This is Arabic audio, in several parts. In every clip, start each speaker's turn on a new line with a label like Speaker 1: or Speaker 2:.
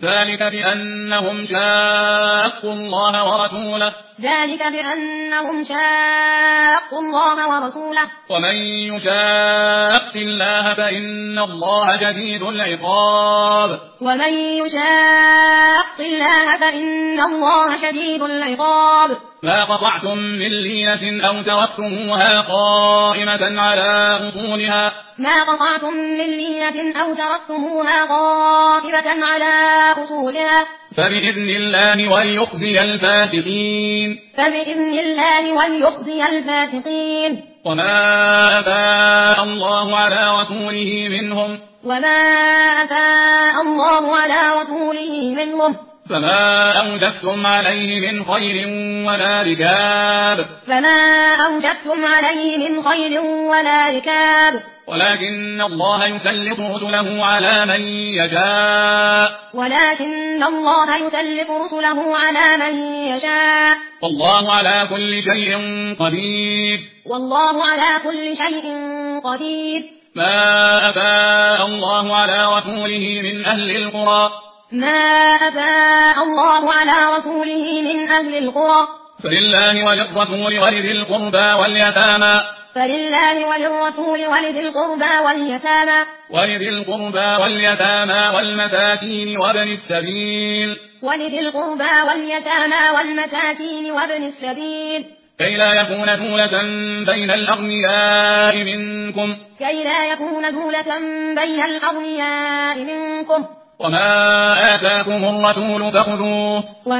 Speaker 1: ذلك بأنهم شاقوا الله ورسوله ومن يشاق الله فإن الله شديد العقاب ما قطعتم من لينة أو تركتموها قائمة على أصولها فبإذن الله وليخزي الفاسقين وما أفاء الله على رسوله منهم فما أوجفتم عليه من خيل ولا ركاب ولكن الله يسلط رسله على من يشاء والله على كل شيء قدير ما أفاء الله على رسوله من أهل القرى فلله وللرسول ولذي القربى واليتامى والمساكين وابن السبيل كي لا يكون دولة بين الأغنياء منكم وما آتاكم الرسول فخذوه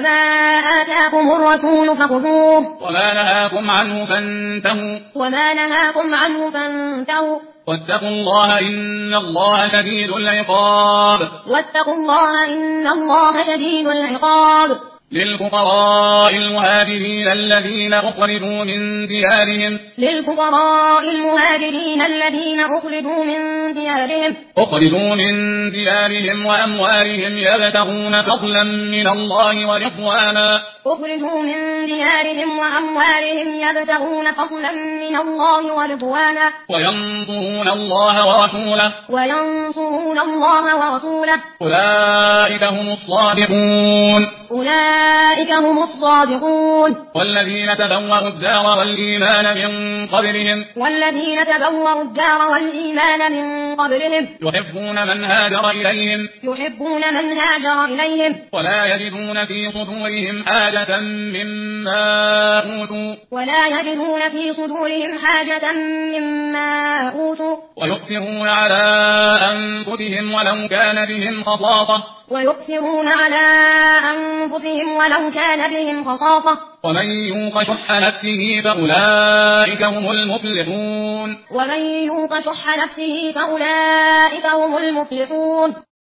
Speaker 1: وما نهاكم عنه فانتهوا واتقوا الله إن الله شديد العقاب للفقراء المهاجرين الذين أخرجوا من ديارهم وأموالهم يبتغون فضلا من الله ورضوانا وينصرون الله ورسوله أولئك هم الصادقون والذين تبوأوا الدار والإيمان من قبلهم يحبون من هاجر إليهم ولا يجدون في صدورهم حاجة مما أوتوا ويؤثرون على أنفسهم ولو كان بهم خصاصة ومن يوق شح نفسه فأولئك هم المفلحون